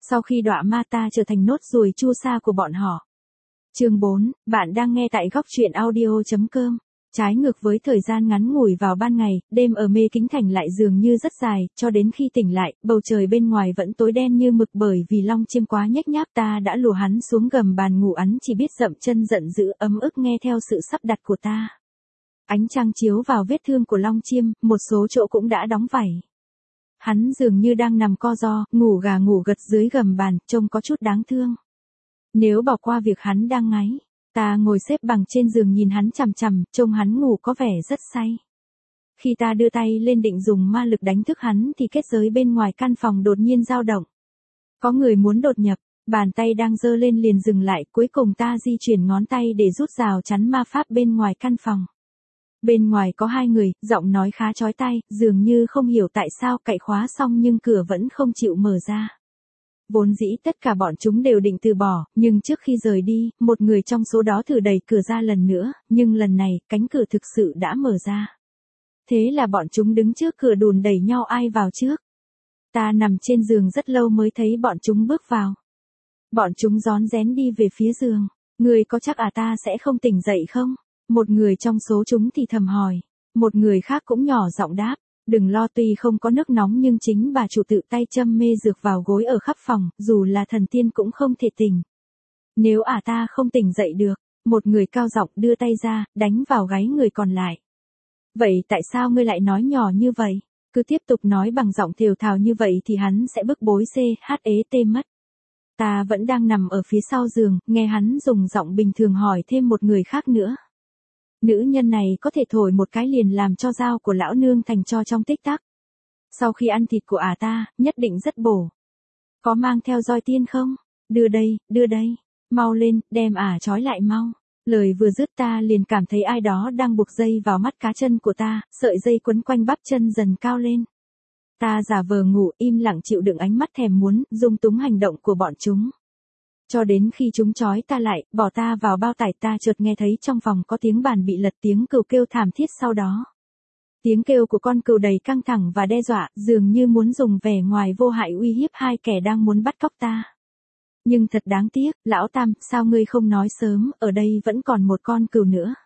Sau khi đọa ma ta trở thành nốt ruồi chua xa của bọn họ. Chương 4, bạn đang nghe tại góc truyện audio.com. Trái ngược với thời gian ngắn ngủi vào ban ngày, đêm ở Mê Kính Thành lại dường như rất dài, cho đến khi tỉnh lại, bầu trời bên ngoài vẫn tối đen như mực bởi vì Long Chiêm quá nhếch nhác. Ta đã lùa hắn xuống gầm bàn ngủ, hắn chỉ biết dậm chân giận dữ ấm ức nghe theo sự sắp đặt của ta. Ánh trăng chiếu vào vết thương của Long Chiêm, một số chỗ cũng đã đóng vảy. Hắn dường như đang nằm co ro, ngủ gà ngủ gật dưới gầm bàn, trông có chút đáng thương. Nếu bỏ qua việc hắn đang ngáy, ta ngồi xếp bằng trên giường nhìn hắn chằm chằm, trông hắn ngủ có vẻ rất say. Khi ta đưa tay lên định dùng ma lực đánh thức hắn thì kết giới bên ngoài căn phòng đột nhiên dao động. Có người muốn đột nhập, bàn tay đang giơ lên liền dừng lại, cuối cùng ta di chuyển ngón tay để rút rào chắn ma pháp bên ngoài căn phòng. Bên ngoài có hai người, giọng nói khá chói tai, dường như không hiểu tại sao cậy khóa xong nhưng cửa vẫn không chịu mở ra. Vốn dĩ tất cả bọn chúng đều định từ bỏ, nhưng trước khi rời đi, một người trong số đó thử đẩy cửa ra lần nữa, nhưng lần này, cánh cửa thực sự đã mở ra. Thế là bọn chúng đứng trước cửa đùn đẩy nhau ai vào trước. Ta nằm trên giường rất lâu mới thấy bọn chúng bước vào. Bọn chúng rón rén đi về phía giường. Người có chắc ta sẽ không tỉnh dậy không? Một người trong số chúng thì thầm hỏi. Một người khác cũng nhỏ giọng đáp. Đừng lo, tuy không có nước nóng nhưng chính bà chủ tự tay châm mê dược vào gối ở khắp phòng, dù là thần tiên cũng không thể tỉnh. Nếu ta không tỉnh dậy được, một người cao giọng đưa tay ra, đánh vào gáy người còn lại. Vậy tại sao ngươi lại nói nhỏ như vậy? Cứ tiếp tục nói bằng giọng thều thào như vậy thì hắn sẽ bức bối CHET mất. Ta vẫn đang nằm ở phía sau giường, nghe hắn dùng giọng bình thường hỏi thêm một người khác nữa. Nữ nhân này có thể thổi một cái liền làm cho dao của lão nương thành tro trong tích tắc. Sau khi ăn thịt của ta, nhất định rất bổ. Có mang theo roi tiên không? Đưa đây, mau lên, đem trói lại mau. Lời vừa dứt ta liền cảm thấy ai đó đang buộc dây vào mắt cá chân của ta, sợi dây quấn quanh bắp chân dần cao lên. Ta giả vờ ngủ, im lặng chịu đựng ánh mắt thèm muốn, dung túng hành động của bọn chúng. Cho đến khi chúng trói ta lại, bỏ ta vào bao tải, ta chợt nghe thấy trong phòng có tiếng bàn bị lật, tiếng cừu kêu thảm thiết sau đó. Tiếng kêu của con cừu đầy căng thẳng và đe dọa, dường như muốn dùng vẻ ngoài vô hại uy hiếp hai kẻ đang muốn bắt cóc ta. Nhưng thật đáng tiếc, lão Tam, sao ngươi không nói sớm, ở đây vẫn còn một con cừu nữa.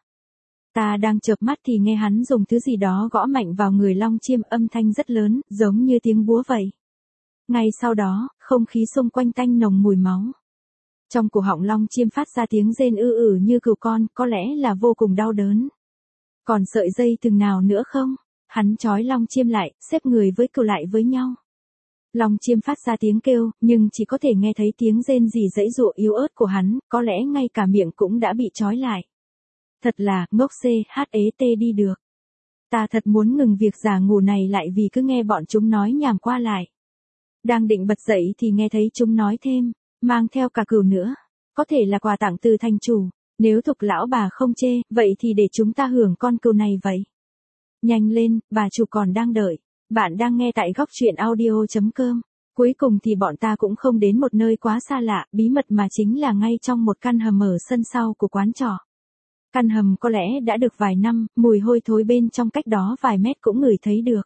Ta đang chợp mắt thì nghe hắn dùng thứ gì đó gõ mạnh vào người Long Chiêm, âm thanh rất lớn, giống như tiếng búa vậy. Ngay sau đó, không khí xung quanh tanh nồng mùi máu. Trong cổ họng Long Chiêm phát ra tiếng rên như cừu con, có lẽ là vô cùng đau đớn. Còn sợi dây từng nào nữa không? Hắn trói Long Chiêm lại, xếp người với cừu lại với nhau. Long Chiêm phát ra tiếng kêu, nhưng chỉ có thể nghe thấy tiếng rên rỉ giãy giụa yếu ớt của hắn, có lẽ ngay cả miệng cũng đã bị trói lại. Thật là, ngốc CHET đi được. Ta thật muốn ngừng việc giả ngủ này lại vì cứ nghe bọn chúng nói nhảm qua lại. Đang định bật dậy thì nghe thấy chúng nói thêm, mang theo cả cừu nữa. Có thể là quà tặng từ thành chủ, nếu Thục lão bà không chê, vậy thì để chúng ta hưởng con cừu này vậy. Nhanh lên, bà chủ còn đang đợi. Bạn đang nghe tại góc truyện audio.com. Cuối cùng thì bọn ta cũng không đến một nơi quá xa lạ, bí mật mà chính là ngay trong một căn hầm ở sân sau của quán trọ. Căn hầm có lẽ đã được vài năm, mùi hôi thối bên trong cách đó vài mét cũng ngửi thấy được.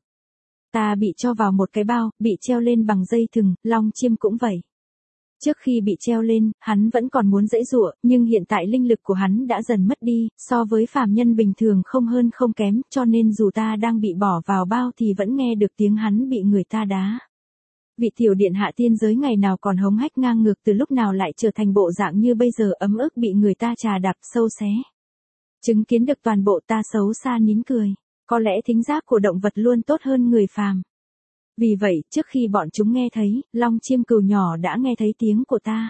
Ta bị cho vào một cái bao, bị treo lên bằng dây thừng, Long Chiêm cũng vậy. Trước khi bị treo lên, hắn vẫn còn muốn giãy giụa, nhưng hiện tại linh lực của hắn đã dần mất đi, so với phàm nhân bình thường không hơn không kém, cho nên dù ta đang bị bỏ vào bao thì vẫn nghe được tiếng hắn bị người ta đá. Vị tiểu điện hạ tiên giới ngày nào còn hống hách ngang ngược, từ lúc nào lại trở thành bộ dạng như bây giờ, ấm ức bị người ta chà đạp sâu xé. Chứng kiến được toàn bộ, ta xấu xa nín cười. Có lẽ thính giác của động vật luôn tốt hơn người phàm. Vì vậy, trước khi bọn chúng nghe thấy, Long Chiêm cừu nhỏ đã nghe thấy tiếng của ta.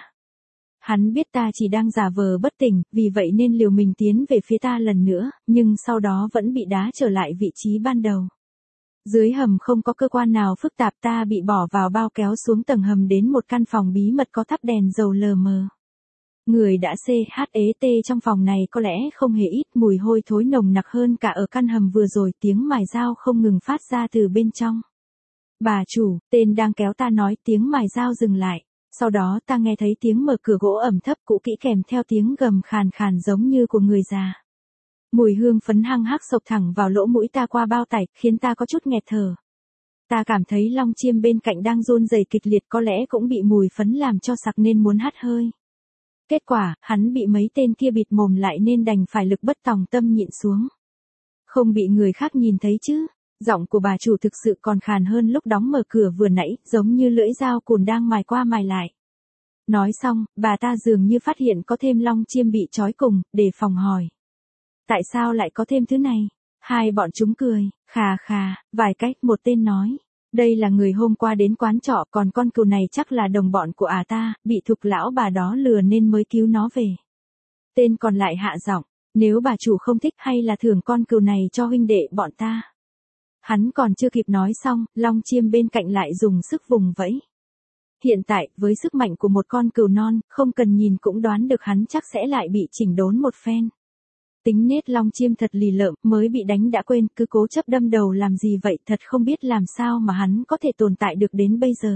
Hắn biết ta chỉ đang giả vờ bất tỉnh, vì vậy nên liều mình tiến về phía ta lần nữa, nhưng sau đó vẫn bị đá trở lại vị trí ban đầu. Dưới hầm không có cơ quan nào phức tạp, ta bị bỏ vào bao kéo xuống tầng hầm đến một căn phòng bí mật có thắp đèn dầu lờ mờ. Người đã CHET trong phòng này có lẽ không hề ít, mùi hôi thối nồng nặc hơn cả ở căn hầm vừa rồi, tiếng mài dao không ngừng phát ra từ bên trong. Bà chủ, tên đang kéo ta nói, tiếng mài dao dừng lại. Sau đó ta nghe thấy tiếng mở cửa gỗ ẩm thấp cũ kỹ kèm theo tiếng gầm khàn khàn giống như của người già. Mùi hương phấn hăng hắc xộc thẳng vào lỗ mũi ta qua bao tải, khiến ta có chút nghẹt thở. Ta cảm thấy Long Chiêm bên cạnh đang run rẩy kịch liệt, có lẽ cũng bị mùi phấn làm cho sặc nên muốn hắt hơi. Kết quả, hắn bị mấy tên kia bịt mồm lại nên đành phải lực bất tòng tâm nhịn xuống. Không bị người khác nhìn thấy chứ. Giọng của bà chủ thực sự còn khàn hơn lúc đóng mở cửa vừa nãy, giống như lưỡi dao cùn đang mài qua mài lại. Nói xong, bà ta dường như phát hiện có thêm Long Chiêm bị trói cùng, để phòng hỏi. Tại sao lại có thêm thứ này? Hai bọn chúng cười, khà khà, vài cách. Một tên nói, đây là người hôm qua đến quán trọ, còn con cừu này chắc là đồng bọn của ta, bị thục lão bà đó lừa nên mới cứu nó về. Tên còn lại hạ giọng, nếu bà chủ không thích hay là thưởng con cừu này cho huynh đệ bọn ta. Hắn còn chưa kịp nói xong, Long Chiêm bên cạnh lại dùng sức vùng vẫy. Hiện tại, với sức mạnh của một con cừu non, không cần nhìn cũng đoán được hắn chắc sẽ lại bị chỉnh đốn một phen. Tính nết Long Chiêm thật lì lợm, mới bị đánh đã quên, cứ cố chấp đâm đầu làm gì vậy, thật không biết làm sao mà hắn có thể tồn tại được đến bây giờ.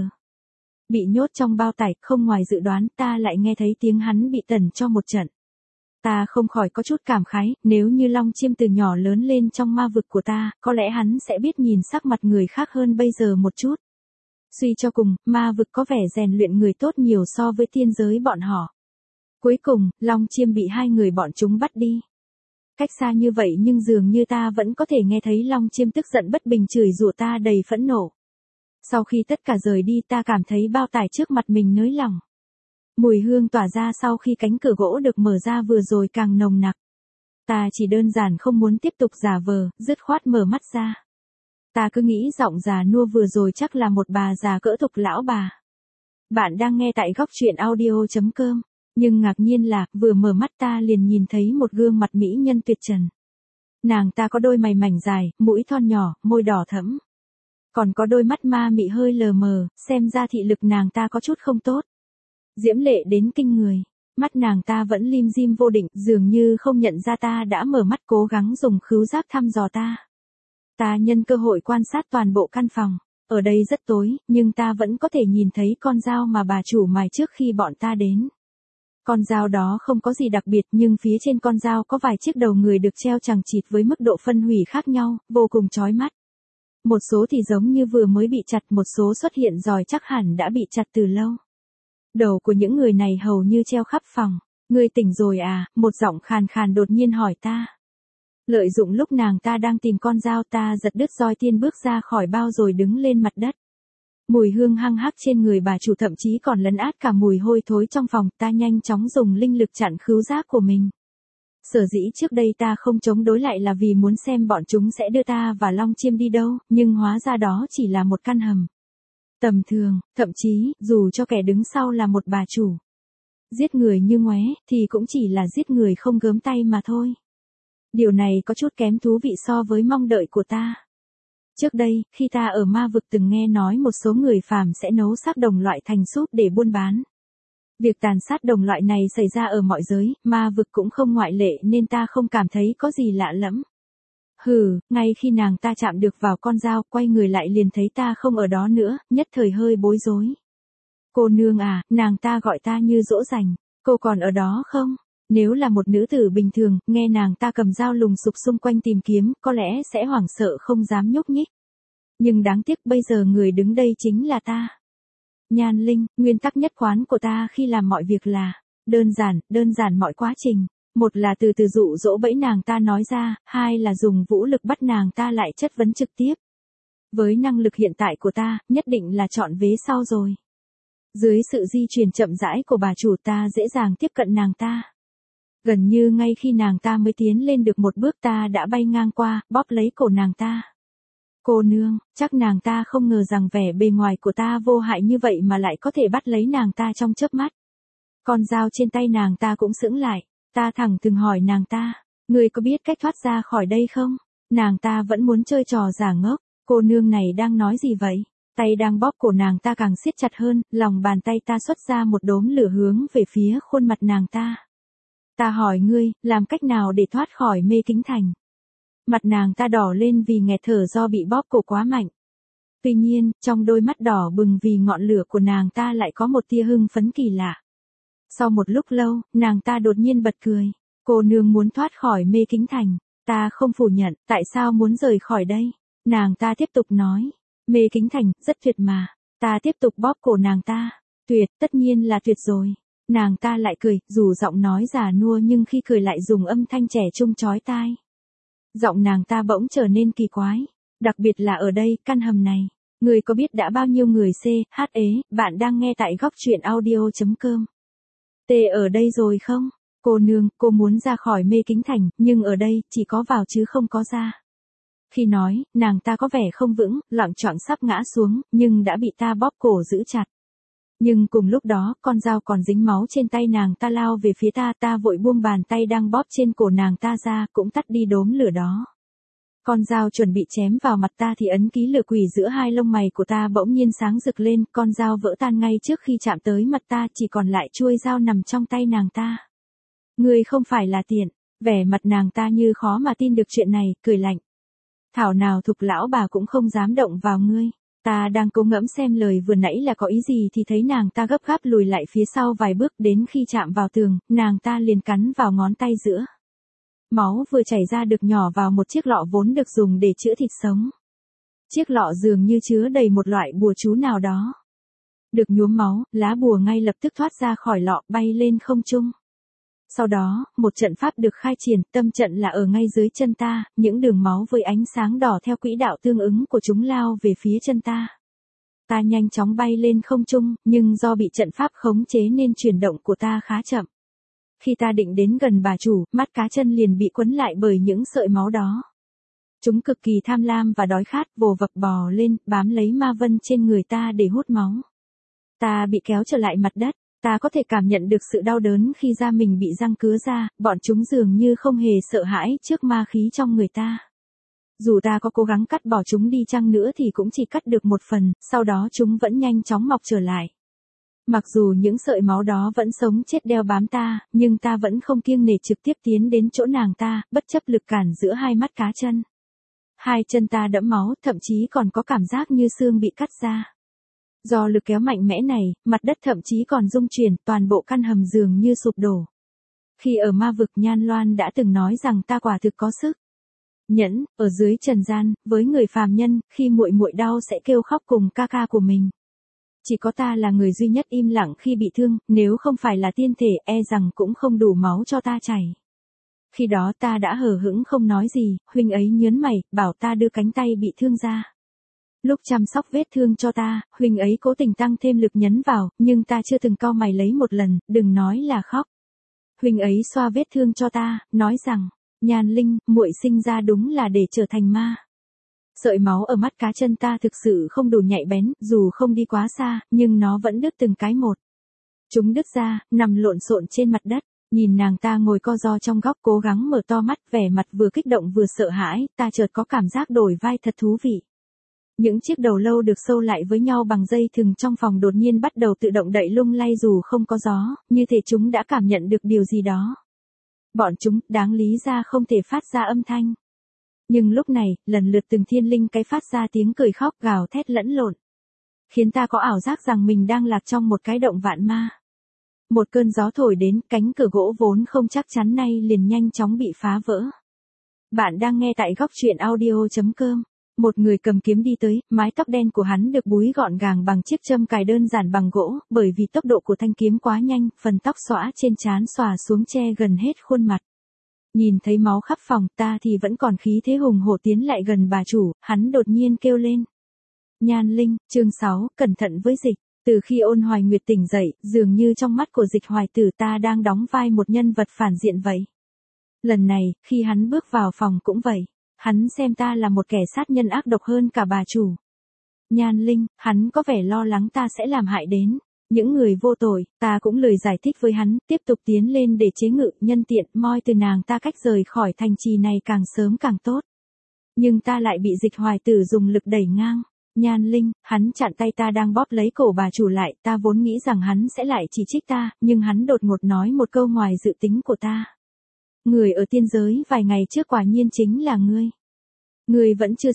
Bị nhốt trong bao tải, không ngoài dự đoán, ta lại nghe thấy tiếng hắn bị tẩn cho một trận. Ta không khỏi có chút cảm khái, nếu như Long Chiêm từ nhỏ lớn lên trong ma vực của ta, có lẽ hắn sẽ biết nhìn sắc mặt người khác hơn bây giờ một chút. Suy cho cùng, ma vực có vẻ rèn luyện người tốt nhiều so với tiên giới bọn họ. Cuối cùng, Long Chiêm bị hai người bọn chúng bắt đi. Cách xa như vậy nhưng dường như ta vẫn có thể nghe thấy Long Chiêm tức giận bất bình chửi rủa ta đầy phẫn nộ. Sau khi tất cả rời đi, ta cảm thấy bao tải trước mặt mình nới lỏng. Mùi hương tỏa ra sau khi cánh cửa gỗ được mở ra vừa rồi càng nồng nặc. Ta chỉ đơn giản không muốn tiếp tục giả vờ, dứt khoát mở mắt ra. Ta cứ nghĩ giọng già nua vừa rồi chắc là một bà già cỡ thục lão bà. Bạn đang nghe tại góc truyện audio.com. Nhưng ngạc nhiên là, vừa mở mắt ta liền nhìn thấy một gương mặt mỹ nhân tuyệt trần. Nàng ta có đôi mày mảnh dài, mũi thon nhỏ, môi đỏ thẫm. Còn có đôi mắt ma mị hơi lờ mờ, xem ra thị lực nàng ta có chút không tốt. Diễm lệ đến kinh người. Mắt nàng ta vẫn lim dim vô định, dường như không nhận ra ta đã mở mắt, cố gắng dùng khứu giác thăm dò ta. Ta nhân cơ hội quan sát toàn bộ căn phòng. Ở đây rất tối, nhưng ta vẫn có thể nhìn thấy con dao mà bà chủ mài trước khi bọn ta đến. Con dao đó không có gì đặc biệt, nhưng phía trên con dao có vài chiếc đầu người được treo chằng chịt với mức độ phân hủy khác nhau, vô cùng chói mắt. Một số thì giống như vừa mới bị chặt, một số xuất hiện roi chắc hẳn đã bị chặt từ lâu. Đầu của những người này hầu như treo khắp phòng. Ngươi tỉnh rồi à? Một giọng khàn khàn đột nhiên hỏi ta. Lợi dụng lúc nàng ta đang tìm con dao, ta giật đứt roi tiên bước ra khỏi bao rồi đứng lên mặt đất. Mùi hương hăng hắc trên người bà chủ thậm chí còn lấn át cả mùi hôi thối trong phòng, ta nhanh chóng dùng linh lực chặn khứu giác của mình. Sở dĩ trước đây ta không chống đối lại là vì muốn xem bọn chúng sẽ đưa ta và Long Chiêm đi đâu, nhưng hóa ra đó chỉ là một căn hầm. Tầm thường, thậm chí, dù cho kẻ đứng sau là một bà chủ. Giết người như ngoé, thì cũng chỉ là giết người không gớm tay mà thôi. Điều này có chút kém thú vị so với mong đợi của ta. Trước đây, khi ta ở ma vực từng nghe nói một số người phàm sẽ nấu xác đồng loại thành súp để buôn bán. Việc tàn sát đồng loại này xảy ra ở mọi giới, ma vực cũng không ngoại lệ nên ta không cảm thấy có gì lạ lẫm. Ngay khi nàng ta chạm được vào con dao, quay người lại liền thấy ta không ở đó nữa, nhất thời hơi bối rối. Cô nương à, nàng ta gọi ta như dỗ dành, cô còn ở đó không? Nếu là một nữ tử bình thường, nghe nàng ta cầm dao lùng sục xung quanh tìm kiếm, có lẽ sẽ hoảng sợ không dám nhúc nhích. Nhưng đáng tiếc bây giờ người đứng đây chính là ta. Nhan Linh, nguyên tắc nhất quán của ta khi làm mọi việc là đơn giản mọi quá trình. Một là từ từ dụ dỗ bẫy nàng ta nói ra, hai là dùng vũ lực bắt nàng ta lại chất vấn trực tiếp. Với năng lực hiện tại của ta, nhất định là chọn vế sau rồi. Dưới sự di chuyển chậm rãi của bà chủ, ta dễ dàng tiếp cận nàng ta. Gần như ngay khi nàng ta mới tiến lên được một bước, ta đã bay ngang qua, bóp lấy cổ nàng ta. Cô nương, chắc nàng ta không ngờ rằng vẻ bề ngoài của ta vô hại như vậy mà lại có thể bắt lấy nàng ta trong chớp mắt. Con dao trên tay nàng ta cũng sững lại, ta thẳng thừng hỏi nàng ta, ngươi có biết cách thoát ra khỏi đây không? Nàng ta vẫn muốn chơi trò giả ngốc, cô nương này đang nói gì vậy? Tay đang bóp cổ nàng ta càng siết chặt hơn, lòng bàn tay ta xuất ra một đốm lửa hướng về phía khuôn mặt nàng ta. Ta hỏi ngươi, làm cách nào để thoát khỏi mê kính thành? Mặt nàng ta đỏ lên vì nghẹt thở do bị bóp cổ quá mạnh. Tuy nhiên, trong đôi mắt đỏ bừng vì ngọn lửa của nàng ta lại có một tia hưng phấn kỳ lạ. Sau một lúc lâu, nàng ta đột nhiên bật cười. Cô nương muốn thoát khỏi mê kính thành. Ta không phủ nhận, tại sao muốn rời khỏi đây? Nàng ta tiếp tục nói. Mê Kính Thành, rất tuyệt mà. Ta tiếp tục bóp cổ nàng ta. Tuyệt, tất nhiên là tuyệt rồi. Nàng ta lại cười, dù giọng nói già nua nhưng khi cười lại dùng âm thanh trẻ trung chói tai. Giọng nàng ta bỗng trở nên kỳ quái. Đặc biệt là ở đây, căn hầm này. Người có biết đã bao nhiêu người bạn đang nghe tại góc truyện audio.com. Ở đây rồi không? Cô nương, cô muốn ra khỏi Mê Kính Thành, nhưng ở đây, chỉ có vào chứ không có ra. Khi nói, nàng ta có vẻ không vững, loạng choạng sắp ngã xuống, nhưng đã bị ta bóp cổ giữ chặt. Nhưng cùng lúc đó, con dao còn dính máu trên tay nàng ta lao về phía ta vội buông bàn tay đang bóp trên cổ nàng ta ra, cũng tắt đi đốm lửa đó. Con dao chuẩn bị chém vào mặt ta thì ấn ký lửa quỷ giữa hai lông mày của ta bỗng nhiên sáng rực lên, con dao vỡ tan ngay trước khi chạm tới mặt ta, chỉ còn lại chuôi dao nằm trong tay nàng ta. Ngươi không phải là tiện, vẻ mặt nàng ta như khó mà tin được chuyện này, cười lạnh. Thảo nào Thục lão bà cũng không dám động vào ngươi. Ta đang cố ngẫm xem lời vừa nãy là có ý gì thì thấy nàng ta gấp gáp lùi lại phía sau vài bước, đến khi chạm vào tường, nàng ta liền cắn vào ngón tay giữa. Máu vừa chảy ra được nhỏ vào một chiếc lọ vốn được dùng để chữa thịt sống. Chiếc lọ dường như chứa đầy một loại bùa chú nào đó. Được nhuốm máu, lá bùa ngay lập tức thoát ra khỏi lọ, bay lên không trung. Sau đó, một trận pháp được khai triển, tâm trận là ở ngay dưới chân ta, những đường máu với ánh sáng đỏ theo quỹ đạo tương ứng của chúng lao về phía chân ta. Ta nhanh chóng bay lên không trung, nhưng do bị trận pháp khống chế nên chuyển động của ta khá chậm. Khi ta định đến gần bà chủ, mắt cá chân liền bị quấn lại bởi những sợi máu đó. Chúng cực kỳ tham lam và đói khát, vồ vập bò lên, bám lấy ma vân trên người ta để hút máu. Ta bị kéo trở lại mặt đất. Ta có thể cảm nhận được sự đau đớn khi da mình bị răng cứa ra, bọn chúng dường như không hề sợ hãi trước ma khí trong người ta. Dù ta có cố gắng cắt bỏ chúng đi chăng nữa thì cũng chỉ cắt được một phần, sau đó chúng vẫn nhanh chóng mọc trở lại. Mặc dù những sợi máu đó vẫn sống chết đeo bám ta, nhưng ta vẫn không kiêng nể trực tiếp tiến đến chỗ nàng ta, bất chấp lực cản giữa hai mắt cá chân. Hai chân ta đẫm máu, thậm chí còn có cảm giác như xương bị cắt ra. Do lực kéo mạnh mẽ này, mặt đất thậm chí còn rung chuyển, toàn bộ căn hầm dường như sụp đổ. Khi ở ma vực, Nhan Loan đã từng nói rằng ta quả thực có sức nhẫn, ở dưới trần gian, với người phàm nhân, khi muội muội đau sẽ kêu khóc cùng ca ca của mình. Chỉ có ta là người duy nhất im lặng khi bị thương, nếu không phải là tiên thể, e rằng cũng không đủ máu cho ta chảy. Khi đó ta đã hờ hững không nói gì, huynh ấy nhớn mày, bảo ta đưa cánh tay bị thương ra. Lúc chăm sóc vết thương cho ta, huynh ấy cố tình tăng thêm lực nhấn vào, nhưng ta chưa từng cau mày lấy một lần, đừng nói là khóc. Huynh ấy xoa vết thương cho ta, nói rằng, Nhan Linh, muội sinh ra đúng là để trở thành ma. Sợi máu ở mắt cá chân ta thực sự không đủ nhạy bén, dù không đi quá xa, nhưng nó vẫn đứt từng cái một. Chúng đứt ra, nằm lộn xộn trên mặt đất, nhìn nàng ta ngồi co ro trong góc cố gắng mở to mắt, vẻ mặt vừa kích động vừa sợ hãi, ta chợt có cảm giác đổi vai thật thú vị. Những chiếc đầu lâu được sâu lại với nhau bằng dây thừng trong phòng đột nhiên bắt đầu tự động đậy lung lay dù không có gió, như thể chúng đã cảm nhận được điều gì đó. Bọn chúng, đáng lý ra không thể phát ra âm thanh. Nhưng lúc này, lần lượt từng thiên linh cái phát ra tiếng cười khóc gào thét lẫn lộn. Khiến ta có ảo giác rằng mình đang lạc trong một cái động vạn ma. Một cơn gió thổi đến, cánh cửa gỗ vốn không chắc chắn nay liền nhanh chóng bị phá vỡ. Bạn đang nghe tại góc truyện audio.com. Một người cầm kiếm đi tới, mái tóc đen của hắn được búi gọn gàng bằng chiếc châm cài đơn giản bằng gỗ, bởi vì tốc độ của thanh kiếm quá nhanh, phần tóc xõa trên trán xòa xuống che gần hết khuôn mặt. Nhìn thấy máu khắp phòng, ta thì vẫn còn khí thế hùng hổ tiến lại gần bà chủ, hắn đột nhiên kêu lên. Nhan Linh, chương 6, cẩn thận với Dịch. Từ khi Ôn Hoài Nguyệt tỉnh dậy, dường như trong mắt của Dịch Hoài Tử ta đang đóng vai một nhân vật phản diện vậy. Lần này, khi hắn bước vào phòng cũng vậy. Hắn xem ta là một kẻ sát nhân ác độc hơn cả bà chủ. Nhan Linh, hắn có vẻ lo lắng ta sẽ làm hại đến những người vô tội, ta cũng lười giải thích với hắn, tiếp tục tiến lên để chế ngự, nhân tiện moi từ nàng ta cách rời khỏi thành trì này càng sớm càng tốt. Nhưng ta lại bị Dịch Hoài Tử dùng lực đẩy ngang. Nhan Linh, hắn chặn tay ta đang bóp lấy cổ bà chủ lại, ta vốn nghĩ rằng hắn sẽ lại chỉ trích ta, nhưng hắn đột ngột nói một câu ngoài dự tính của ta. Người ở tiên giới vài ngày trước quả nhiên chính là ngươi. Ngươi vẫn chưa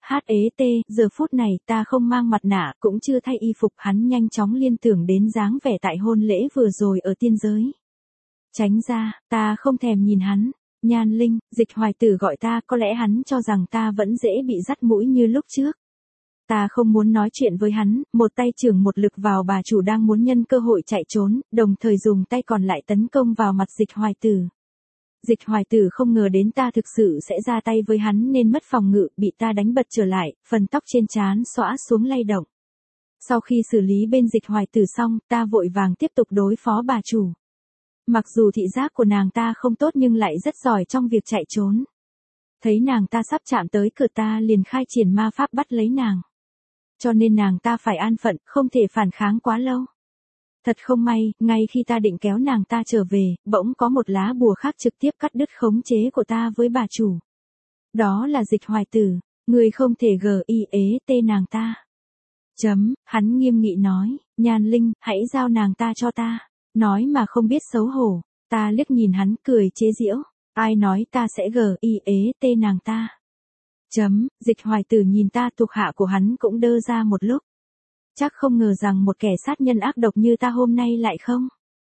giờ phút này ta không mang mặt nạ, cũng chưa thay y phục, hắn nhanh chóng liên tưởng đến dáng vẻ tại hôn lễ vừa rồi ở tiên giới. Tránh ra, ta không thèm nhìn hắn. Nhan Linh, Dịch Hoài Tử gọi ta, có lẽ hắn cho rằng ta vẫn dễ bị dắt mũi như lúc trước. Ta không muốn nói chuyện với hắn, một tay chưởng một lực vào bà chủ đang muốn nhân cơ hội chạy trốn, đồng thời dùng tay còn lại tấn công vào mặt Dịch Hoài Tử. Dịch Hoài Tử không ngờ đến ta thực sự sẽ ra tay với hắn nên mất phòng ngự, bị ta đánh bật trở lại, phần tóc trên trán xõa xuống lay động. Sau khi xử lý bên Dịch Hoài Tử xong, ta vội vàng tiếp tục đối phó bà chủ. Mặc dù thị giác của nàng ta không tốt nhưng lại rất giỏi trong việc chạy trốn. Thấy nàng ta sắp chạm tới cửa ta liền khai triển ma pháp bắt lấy nàng. Cho nên nàng ta phải an phận, không thể phản kháng quá lâu. Thật không may, ngay khi ta định kéo nàng ta trở về, bỗng có một lá bùa khác trực tiếp cắt đứt khống chế của ta với bà chủ. Đó là Dịch Hoài Tử, người không thể GIET nàng ta. Hắn nghiêm nghị nói, Nhan Linh, hãy giao nàng ta cho ta. Nói mà không biết xấu hổ, ta liếc nhìn hắn cười chế giễu, ai nói ta sẽ GIET nàng ta. Dịch Hoài Tử nhìn ta, thuộc hạ của hắn cũng đơ ra một lúc. Chắc không ngờ rằng một kẻ sát nhân ác độc như ta hôm nay lại không.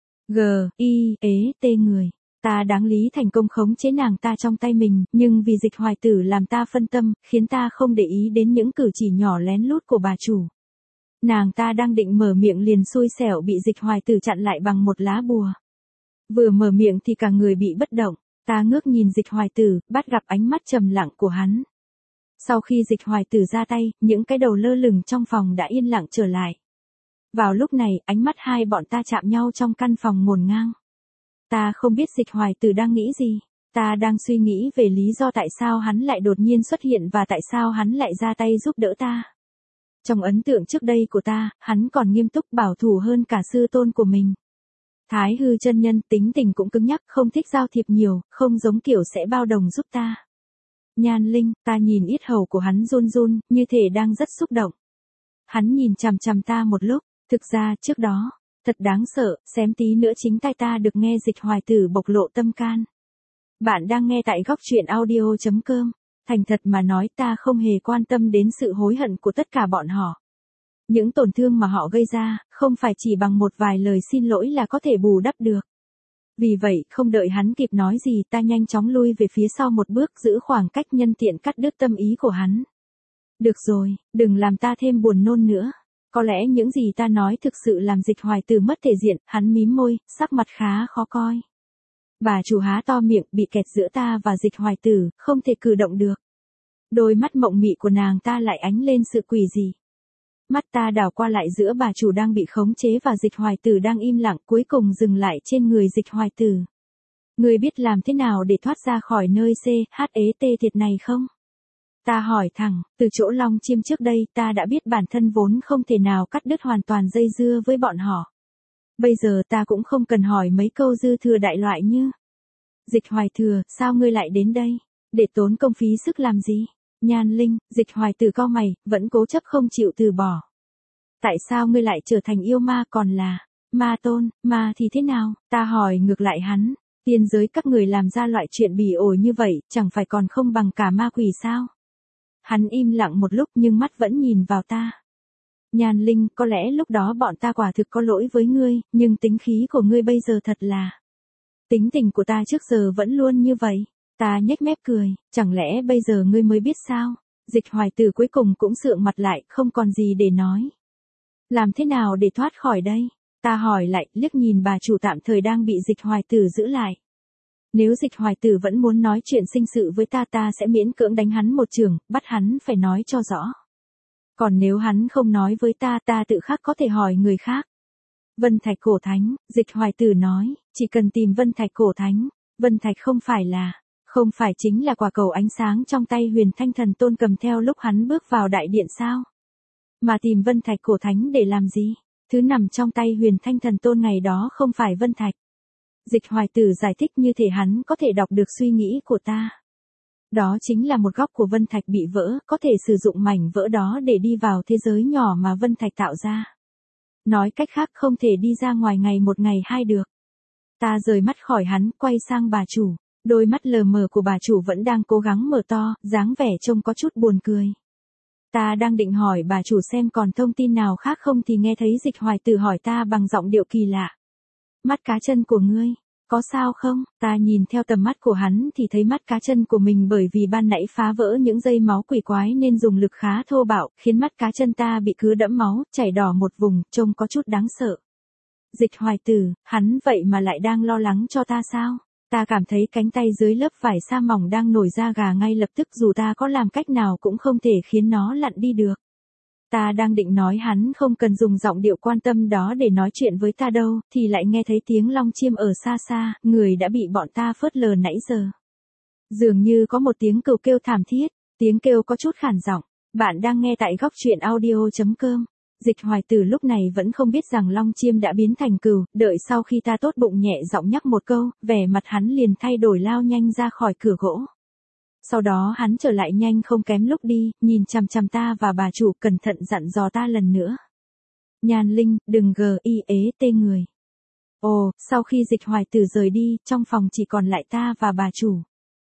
GIET người. Ta đáng lý thành công khống chế nàng ta trong tay mình, nhưng vì Dịch Hoài Tử làm ta phân tâm, khiến ta không để ý đến những cử chỉ nhỏ lén lút của bà chủ. Nàng ta đang định mở miệng liền xui xẻo bị Dịch Hoài Tử chặn lại bằng một lá bùa. Vừa mở miệng thì cả người bị bất động, ta ngước nhìn Dịch Hoài Tử, bắt gặp ánh mắt trầm lặng của hắn. Sau khi Dịch Hoài Tử ra tay, những cái đầu lơ lửng trong phòng đã yên lặng trở lại. Vào lúc này, ánh mắt hai bọn ta chạm nhau trong căn phòng ngổn ngang. Ta không biết Dịch Hoài Tử đang nghĩ gì. Ta đang suy nghĩ về lý do tại sao hắn lại đột nhiên xuất hiện và tại sao hắn lại ra tay giúp đỡ ta. Trong ấn tượng trước đây của ta, hắn còn nghiêm túc bảo thủ hơn cả sư tôn của mình. Thái Hư chân nhân tính tình cũng cứng nhắc, không thích giao thiệp nhiều, không giống kiểu sẽ bao đồng giúp ta. Nhan Linh, ta nhìn yết hầu của hắn run run, như thể đang rất xúc động. Hắn nhìn chằm chằm ta một lúc, thực ra trước đó, thật đáng sợ, xém tí nữa chính tai ta được nghe Dịch Hoài Tử bộc lộ tâm can. Bạn đang nghe tại góc truyện audio.com. Thành thật mà nói, ta không hề quan tâm đến sự hối hận của tất cả bọn họ. Những tổn thương mà họ gây ra, không phải chỉ bằng một vài lời xin lỗi là có thể bù đắp được. Vì vậy, không đợi hắn kịp nói gì, ta nhanh chóng lui về phía sau một bước, giữ khoảng cách nhân tiện cắt đứt tâm ý của hắn. Được rồi, đừng làm ta thêm buồn nôn nữa. Có lẽ những gì ta nói thực sự làm Dịch Hoài Tử mất thể diện, hắn mím môi, sắc mặt khá khó coi. Bà chủ há to miệng, bị kẹt giữa ta và Dịch Hoài Tử, không thể cử động được. Đôi mắt mộng mị của nàng ta lại ánh lên sự quỷ dị. Mắt ta đảo qua lại giữa bà chủ đang bị khống chế và Dịch Hoài Tử đang im lặng, cuối cùng dừng lại trên người Dịch Hoài Tử. Ngươi biết làm thế nào để thoát ra khỏi nơi CHET thiệt này không? Ta hỏi thẳng, từ chỗ Long Chiêm trước đây ta đã biết bản thân vốn không thể nào cắt đứt hoàn toàn dây dưa với bọn họ. Bây giờ ta cũng không cần hỏi mấy câu dư thừa đại loại như: Dịch Hoài Thừa, sao ngươi lại đến đây? Để tốn công phí sức làm gì? Nhan Linh, Dịch Hoài Tử cau mày, vẫn cố chấp không chịu từ bỏ. Tại sao ngươi lại trở thành yêu ma còn là ma tôn, ma thì thế nào? Ta hỏi ngược lại hắn, tiên giới các người làm ra loại chuyện bỉ ổi như vậy, chẳng phải còn không bằng cả ma quỷ sao? Hắn im lặng một lúc nhưng mắt vẫn nhìn vào ta. Nhan Linh, có lẽ lúc đó bọn ta quả thực có lỗi với ngươi, nhưng tính khí của ngươi bây giờ thật là... Tính tình của ta trước giờ vẫn luôn như vậy. Ta nhếch mép cười, chẳng lẽ bây giờ ngươi mới biết sao? Dịch Hoài Tử cuối cùng cũng sượng mặt lại, không còn gì để nói. Làm thế nào để thoát khỏi đây? Ta hỏi lại, liếc nhìn bà chủ tạm thời đang bị Dịch Hoài Tử giữ lại. Nếu Dịch Hoài Tử vẫn muốn nói chuyện sinh sự với ta, ta sẽ miễn cưỡng đánh hắn một chưởng, bắt hắn phải nói cho rõ. Còn nếu hắn không nói với ta, ta tự khắc có thể hỏi người khác. Vân Thạch Cổ Thánh, Dịch Hoài Tử nói, chỉ cần tìm Vân Thạch Cổ Thánh. Vân Thạch không phải chính là quả cầu ánh sáng trong tay Huyền Thanh Thần Tôn cầm theo lúc hắn bước vào đại điện sao? Mà tìm Vân Thạch Cổ Thánh để làm gì? Thứ nằm trong tay Huyền Thanh Thần Tôn ngày đó không phải Vân Thạch. Dịch Hoài Tử giải thích như thể hắn có thể đọc được suy nghĩ của ta. Đó chính là một góc của Vân Thạch bị vỡ, có thể sử dụng mảnh vỡ đó để đi vào thế giới nhỏ mà Vân Thạch tạo ra. Nói cách khác không thể đi ra ngoài ngày một ngày hai được. Ta rời mắt khỏi hắn, quay sang bà chủ. Đôi mắt lờ mờ của bà chủ vẫn đang cố gắng mở to, dáng vẻ trông có chút buồn cười. Ta đang định hỏi bà chủ xem còn thông tin nào khác không thì nghe thấy Dịch Hoài Tử hỏi ta bằng giọng điệu kỳ lạ. Mắt cá chân của ngươi, Có sao không? Ta nhìn theo tầm mắt của hắn thì thấy mắt cá chân của mình bởi vì ban nãy phá vỡ những dây máu quỷ quái nên dùng lực khá thô bạo, khiến mắt cá chân ta bị cứa đẫm máu, chảy đỏ một vùng, trông có chút đáng sợ. Dịch Hoài Tử, hắn vậy mà lại đang lo lắng cho ta sao? Ta cảm thấy cánh tay dưới lớp vải sa mỏng đang nổi da gà ngay lập tức, dù ta có làm cách nào cũng không thể khiến nó lặn đi được. Ta đang định nói hắn không cần dùng giọng điệu quan tâm đó để nói chuyện với ta đâu, thì lại nghe thấy tiếng long chiêm ở xa xa, người đã bị bọn ta phớt lờ nãy giờ. Dường như có một tiếng cừu kêu thảm thiết, tiếng kêu có chút khản giọng. Bạn đang nghe tại góc truyện audio.com. Dịch Hoài Tử lúc này vẫn không biết rằng long chiêm đã biến thành cừu, đợi sau khi ta tốt bụng nhẹ giọng nhắc một câu, vẻ mặt hắn liền thay đổi, lao nhanh ra khỏi cửa gỗ. Sau đó hắn trở lại nhanh không kém lúc đi, nhìn chằm chằm ta và bà chủ, cẩn thận dặn dò ta lần nữa. Nhan Linh, đừng tê người. Ồ, sau khi Dịch Hoài Tử rời đi, trong phòng chỉ còn lại ta và bà chủ.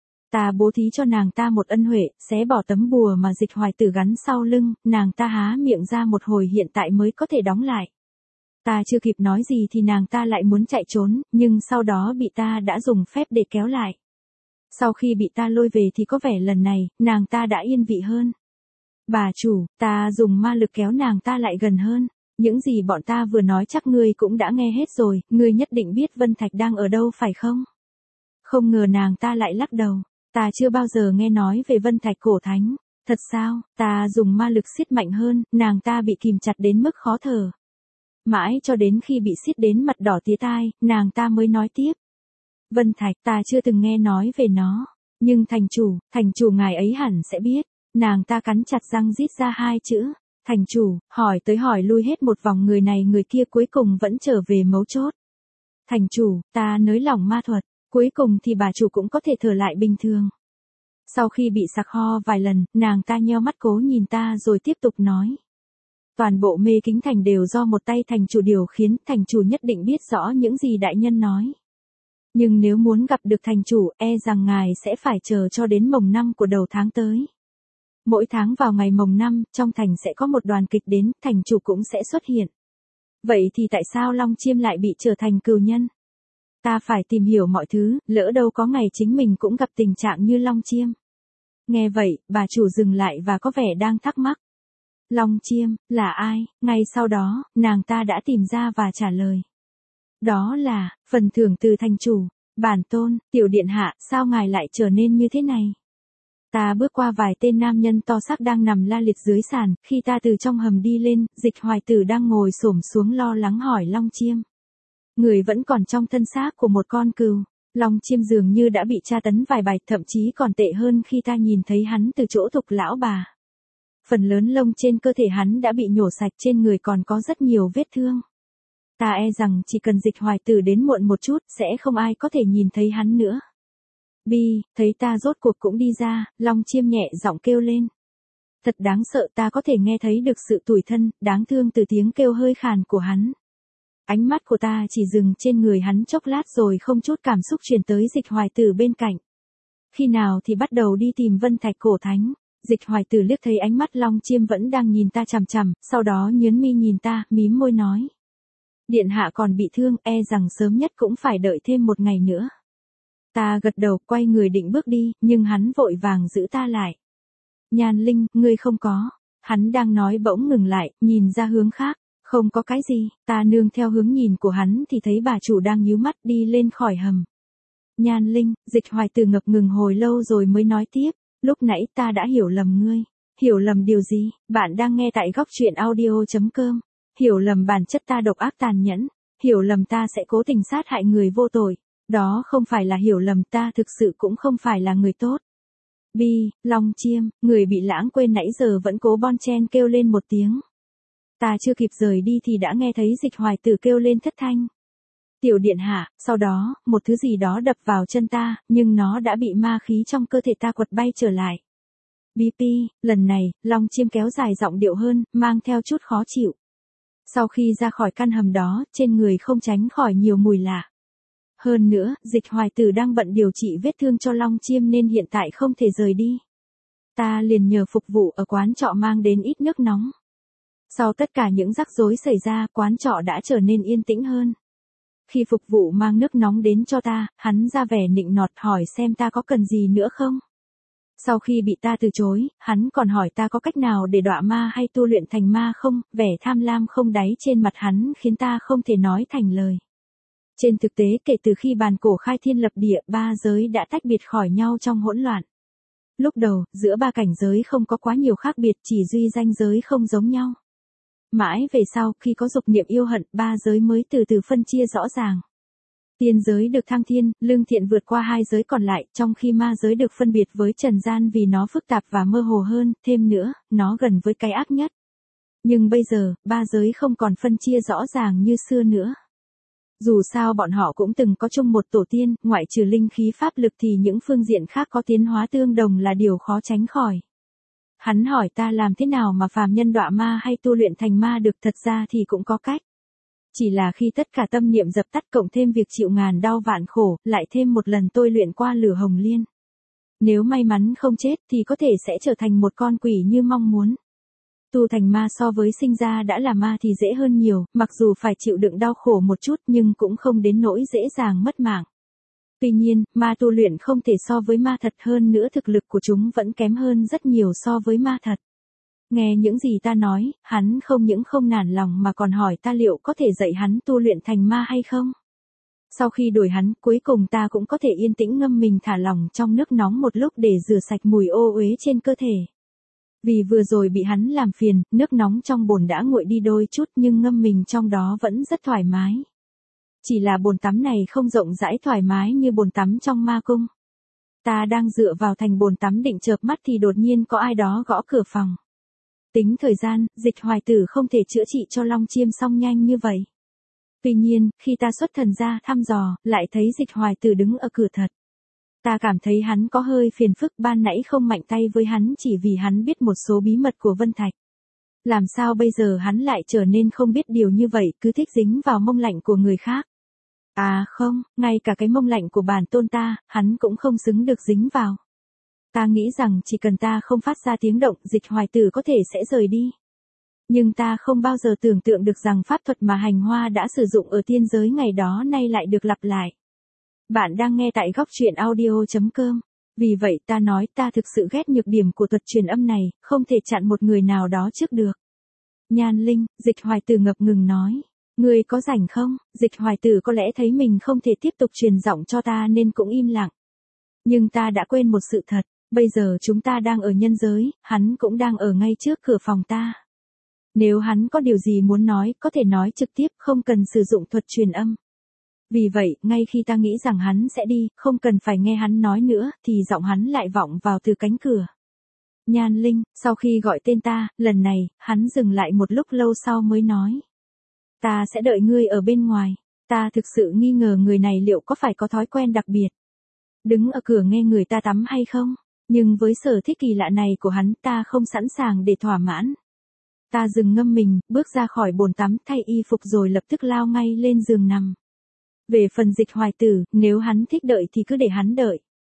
Ta bố thí cho nàng ta một ân huệ, xé bỏ tấm bùa mà Dịch Hoài Tử gắn sau lưng, nàng ta há miệng ra một hồi hiện tại mới có thể đóng lại. Ta chưa kịp nói gì thì nàng ta lại muốn chạy trốn, nhưng sau đó bị ta đã dùng phép để kéo lại. Sau khi bị ta lôi về thì có vẻ lần này, nàng ta đã yên vị hơn. Bà chủ, ta dùng ma lực kéo nàng ta lại gần hơn. Những gì bọn ta vừa nói chắc ngươi cũng đã nghe hết rồi, ngươi nhất định biết Vân Thạch đang ở đâu phải không? Không ngờ nàng ta lại lắc đầu. Ta chưa bao giờ nghe nói về Vân Thạch cổ thánh. Thật sao? Ta dùng ma lực siết mạnh hơn, nàng ta bị kìm chặt đến mức khó thở. Mãi cho đến khi bị siết đến mặt đỏ tía tai, nàng ta mới nói tiếp. Vân Thạch, ta chưa từng nghe nói về nó. Nhưng thành chủ ngài ấy hẳn sẽ biết. Nàng ta cắn chặt răng rít ra hai chữ. Thành chủ, hỏi tới hỏi lui hết một vòng người này người kia cuối cùng vẫn trở về mấu chốt. Thành chủ, ta nới lỏng ma thuật, cuối cùng thì bà chủ cũng có thể thở lại bình thường. Sau khi bị sặc ho vài lần, nàng ta nheo mắt cố nhìn ta rồi tiếp tục nói. Toàn bộ Mê Kính Thành đều do một tay thành chủ điều khiển, thành chủ nhất định biết rõ những gì đại nhân nói. Nhưng nếu muốn gặp được thành chủ, rằng ngài sẽ phải chờ cho đến mồng 5 của đầu tháng tới. Mỗi tháng vào ngày mồng 5, trong thành sẽ có một đoàn kịch đến, thành chủ cũng sẽ xuất hiện. Vậy thì tại sao Long Chiêm lại bị trở thành cừu nhân? Ta phải tìm hiểu mọi thứ, lỡ đâu có ngày chính mình cũng gặp tình trạng như Long Chiêm. Nghe vậy, bà chủ dừng lại và có vẻ đang thắc mắc. Long Chiêm, là ai? Ngay sau đó, nàng ta đã tìm ra và trả lời. Đó là, phần thưởng từ thành chủ. Bản tôn, tiểu điện hạ, sao ngài lại trở nên như thế này? Ta bước qua vài tên nam nhân to xác đang nằm la liệt dưới sàn, khi ta từ trong hầm đi lên, Dịch Hoài Tử đang ngồi xổm xuống lo lắng hỏi Long Chiêm. Người vẫn còn trong thân xác của một con cừu. Long Chiêm dường như đã bị tra tấn vài bài, thậm chí còn tệ hơn khi ta nhìn thấy hắn từ chỗ Thục lão bà. Phần lớn lông trên cơ thể hắn đã bị nhổ sạch, trên người còn có rất nhiều vết thương. Ta rằng chỉ cần Dịch Hoài Tử đến muộn một chút, sẽ không ai có thể nhìn thấy hắn nữa. Bi, thấy ta rốt cuộc cũng đi ra, Long Chiêm nhẹ giọng kêu lên. Thật đáng sợ, ta có thể nghe thấy được sự tủi thân, đáng thương từ tiếng kêu hơi khàn của hắn. Ánh mắt của ta chỉ dừng trên người hắn chốc lát rồi không chút cảm xúc chuyển tới Dịch Hoài Tử bên cạnh. Khi nào thì bắt đầu đi tìm Vân Thạch cổ thánh? Dịch Hoài Tử liếc thấy ánh mắt Long Chiêm vẫn đang nhìn ta chằm chằm, sau đó nhướng mi nhìn ta, mím môi nói. Điện hạ còn bị thương, rằng sớm nhất cũng phải đợi thêm một ngày nữa. Ta gật đầu, quay người định bước đi, nhưng hắn vội vàng giữ ta lại. Nhan Linh, ngươi không có. Hắn đang nói bỗng ngừng lại, nhìn ra hướng khác. Không có cái gì, ta nương theo hướng nhìn của hắn thì thấy bà chủ đang nhíu mắt đi lên khỏi hầm. Nhan Linh, Dịch Hoài Tử ngập ngừng hồi lâu rồi mới nói tiếp. Lúc nãy ta đã hiểu lầm ngươi. Hiểu lầm điều gì? Bạn đang nghe tại góc truyện audio.com. Hiểu lầm bản chất ta độc ác tàn nhẫn. Hiểu lầm ta sẽ cố tình sát hại người vô tội. Đó không phải là hiểu lầm, ta thực sự cũng không phải là người tốt. Bi, Long Chiêm, người bị lãng quên nãy giờ vẫn cố bon chen kêu lên một tiếng. Ta chưa kịp rời đi thì đã nghe thấy Dịch Hoài Tử kêu lên thất thanh. Tiểu điện hạ, sau đó, một thứ gì đó đập vào chân ta, nhưng nó đã bị ma khí trong cơ thể ta quật bay trở lại. BP, lần này, Long Chiêm kéo dài giọng điệu hơn, mang theo chút khó chịu. Sau khi ra khỏi căn hầm đó, trên người không tránh khỏi nhiều mùi lạ. Hơn nữa, Dịch Hoài Tử đang bận điều trị vết thương cho Long Chiêm nên hiện tại không thể rời đi. Ta liền nhờ phục vụ ở quán trọ mang đến ít nước nóng. Sau tất cả những rắc rối xảy ra, quán trọ đã trở nên yên tĩnh hơn. Khi phục vụ mang nước nóng đến cho ta, hắn ra vẻ nịnh nọt hỏi xem ta có cần gì nữa không. Sau khi bị ta từ chối, hắn còn hỏi ta có cách nào để đọa ma hay tu luyện thành ma không, vẻ tham lam không đáy trên mặt hắn khiến ta không thể nói thành lời. Trên thực tế kể từ khi bàn cổ khai thiên lập địa, ba giới đã tách biệt khỏi nhau trong hỗn loạn. Lúc đầu, giữa ba cảnh giới không có quá nhiều khác biệt, chỉ duy ranh giới không giống nhau. Mãi về sau, khi có dục niệm yêu hận, ba giới mới từ từ phân chia rõ ràng. Tiên giới được thăng thiên, lương thiện vượt qua hai giới còn lại, trong khi ma giới được phân biệt với trần gian vì nó phức tạp và mơ hồ hơn, thêm nữa, nó gần với cái ác nhất. Nhưng bây giờ, ba giới không còn phân chia rõ ràng như xưa nữa. Dù sao bọn họ cũng từng có chung một tổ tiên, ngoại trừ linh khí pháp lực thì những phương diện khác có tiến hóa tương đồng là điều khó tránh khỏi. Hắn hỏi ta làm thế nào mà phàm nhân đọa ma hay tu luyện thành ma được, thật ra thì cũng có cách. Chỉ là khi tất cả tâm niệm dập tắt cộng thêm việc chịu ngàn đau vạn khổ, lại thêm một lần tôi luyện qua lửa hồng liên. Nếu may mắn không chết thì có thể sẽ trở thành một con quỷ như mong muốn. Tu thành ma so với sinh ra đã là ma thì dễ hơn nhiều, mặc dù phải chịu đựng đau khổ một chút nhưng cũng không đến nỗi dễ dàng mất mạng. Tuy nhiên, ma tu luyện không thể so với ma thật, hơn nữa thực lực của chúng vẫn kém hơn rất nhiều so với ma thật. Nghe những gì ta nói, hắn không những không nản lòng mà còn hỏi ta liệu có thể dạy hắn tu luyện thành ma hay không. Sau khi đuổi hắn, cuối cùng ta cũng có thể yên tĩnh ngâm mình thả lỏng trong nước nóng một lúc để rửa sạch mùi ô uế trên cơ thể. Vì vừa rồi bị hắn làm phiền, nước nóng trong bồn đã nguội đi đôi chút nhưng ngâm mình trong đó vẫn rất thoải mái. Chỉ là bồn tắm này không rộng rãi thoải mái như bồn tắm trong ma cung. Ta đang dựa vào thành bồn tắm định chợp mắt thì đột nhiên có ai đó gõ cửa phòng. Tính thời gian, Dịch Hoài Tử không thể chữa trị cho Long Chiêm xong nhanh như vậy. Tuy nhiên, khi ta xuất thần ra thăm dò, lại thấy Dịch Hoài Tử đứng ở cửa thật. Ta cảm thấy hắn có hơi phiền phức, ban nãy không mạnh tay với hắn chỉ vì hắn biết một số bí mật của Vân Thạch. Làm sao bây giờ hắn lại trở nên không biết điều như vậy, cứ thích dính vào mông lạnh của người khác. À không, ngay cả cái mông lạnh của bản tôn ta, hắn cũng không xứng được dính vào. Ta nghĩ rằng chỉ cần ta không phát ra tiếng động, Dịch Hoài Tử có thể sẽ rời đi. Nhưng ta không bao giờ tưởng tượng được rằng pháp thuật mà Hành Hoa đã sử dụng ở tiên giới ngày đó nay lại được lặp lại. Bạn đang nghe tại góc truyện audio.com. Vì vậy ta nói ta thực sự ghét nhược điểm của thuật truyền âm này, không thể chặn một người nào đó trước được. Nhan Linh, Dịch Hoài Tử ngập ngừng nói. Ngươi có rảnh không? Dịch Hoài Tử có lẽ thấy mình không thể tiếp tục truyền giọng cho ta nên cũng im lặng. Nhưng ta đã quên một sự thật, bây giờ chúng ta đang ở nhân giới, hắn cũng đang ở ngay trước cửa phòng ta. Nếu hắn có điều gì muốn nói, có thể nói trực tiếp, không cần sử dụng thuật truyền âm. Vì vậy, ngay khi ta nghĩ rằng hắn sẽ đi, không cần phải nghe hắn nói nữa, thì giọng hắn lại vọng vào từ cánh cửa. Nhan Linh, sau khi gọi tên ta, lần này, hắn dừng lại một lúc lâu sau mới nói. Ta sẽ đợi ngươi ở bên ngoài. Ta thực sự nghi ngờ người này liệu có phải có thói quen đặc biệt. Đứng ở cửa nghe người ta tắm hay không? Nhưng với sở thích kỳ lạ này của hắn ta không sẵn sàng để thỏa mãn. Ta dừng ngâm mình, bước ra khỏi bồn tắm thay y phục rồi lập tức lao ngay lên giường nằm. Về phần Dịch Hoài Tử, nếu hắn thích đợi thì cứ để hắn đợi.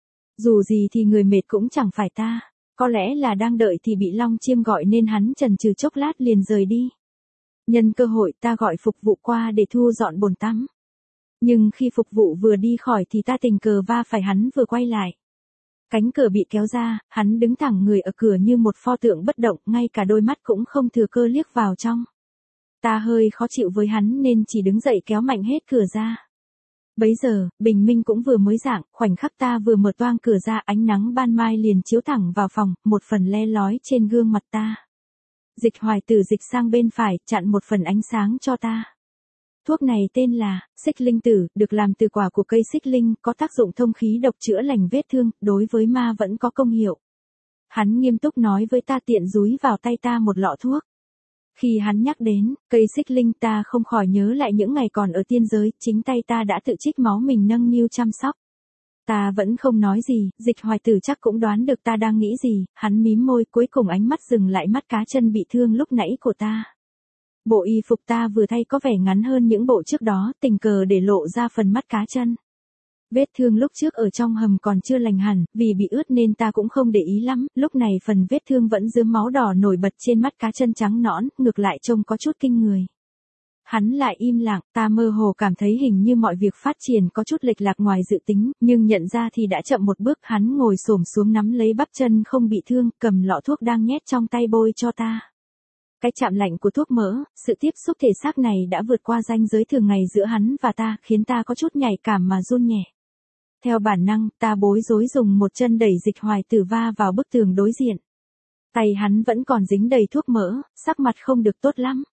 Dù gì thì người mệt cũng chẳng phải ta. Có lẽ là đang đợi thì bị Long Chiêm gọi nên hắn chần chừ chốc lát liền rời đi. Nhân cơ hội ta gọi phục vụ qua để thu dọn bồn tắm. Nhưng khi phục vụ vừa đi khỏi thì ta tình cờ va phải hắn vừa quay lại. Cánh cửa bị kéo ra, hắn đứng thẳng người ở cửa như một pho tượng bất động, ngay cả đôi mắt cũng không thừa cơ liếc vào trong. Ta hơi khó chịu với hắn nên chỉ đứng dậy kéo mạnh hết cửa ra. Bấy giờ, bình minh cũng vừa mới rạng, khoảnh khắc ta vừa mở toang cửa ra ánh nắng ban mai liền chiếu thẳng vào phòng, một phần le lói trên gương mặt ta. Dịch Hoài Tử dịch sang bên phải, chặn một phần ánh sáng cho ta. Thuốc này tên là xích linh tử, được làm từ quả của cây xích linh, có tác dụng thông khí độc chữa lành vết thương, đối với ma vẫn có công hiệu. Hắn nghiêm túc nói với ta tiện dúi vào tay ta một lọ thuốc. Khi hắn nhắc đến cây xích linh ta không khỏi nhớ lại những ngày còn ở tiên giới, chính tay ta đã tự trích máu mình nâng niu chăm sóc. Ta vẫn không nói gì, Dịch Hoài Tử chắc cũng đoán được ta đang nghĩ gì, hắn mím môi cuối cùng ánh mắt dừng lại mắt cá chân bị thương lúc nãy của ta. Bộ y phục ta vừa thay có vẻ ngắn hơn những bộ trước đó, tình cờ để lộ ra phần mắt cá chân. Vết thương lúc trước ở trong hầm còn chưa lành hẳn, vì bị ướt nên ta cũng không để ý lắm, lúc này phần vết thương vẫn rướm máu đỏ nổi bật trên mắt cá chân trắng nõn, ngược lại trông có chút kinh người. Hắn lại im lặng, ta mơ hồ cảm thấy hình như mọi việc phát triển có chút lệch lạc ngoài dự tính, nhưng nhận ra thì đã chậm một bước. Hắn ngồi xổm xuống nắm lấy bắp chân không bị thương, cầm lọ thuốc đang nhét trong tay bôi cho ta. Cái chạm lạnh của thuốc mỡ, sự tiếp xúc thể xác này đã vượt qua ranh giới thường ngày giữa hắn và ta, khiến ta có chút nhạy cảm mà run nhẹ. Theo bản năng, ta bối rối dùng một chân đẩy Dịch Hoài Tử va vào bức tường đối diện. Tay hắn vẫn còn dính đầy thuốc mỡ, sắc mặt không được tốt lắm.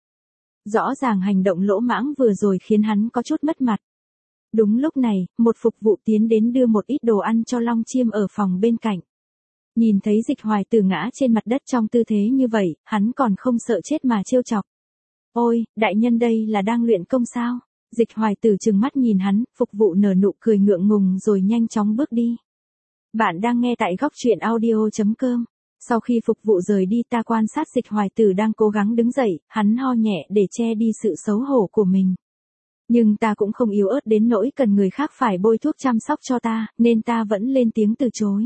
Rõ ràng hành động lỗ mãng vừa rồi khiến hắn có chút mất mặt. Đúng lúc này, một phục vụ tiến đến đưa một ít đồ ăn cho Long Chiêm ở phòng bên cạnh. Nhìn thấy Dịch Hoài Tử ngã trên mặt đất trong tư thế như vậy, hắn còn không sợ chết mà trêu chọc. Ôi, đại nhân đây là đang luyện công sao? Dịch Hoài Tử trừng mắt nhìn hắn, phục vụ nở nụ cười ngượng ngùng rồi nhanh chóng bước đi. Bạn đang nghe tại góc truyện audio.com. Sau khi phục vụ rời đi, ta quan sát Dịch Hoài Tử đang cố gắng đứng dậy, hắn ho nhẹ để che đi sự xấu hổ của mình. Nhưng ta cũng không yếu ớt đến nỗi cần người khác phải bôi thuốc chăm sóc cho ta, nên ta vẫn lên tiếng từ chối.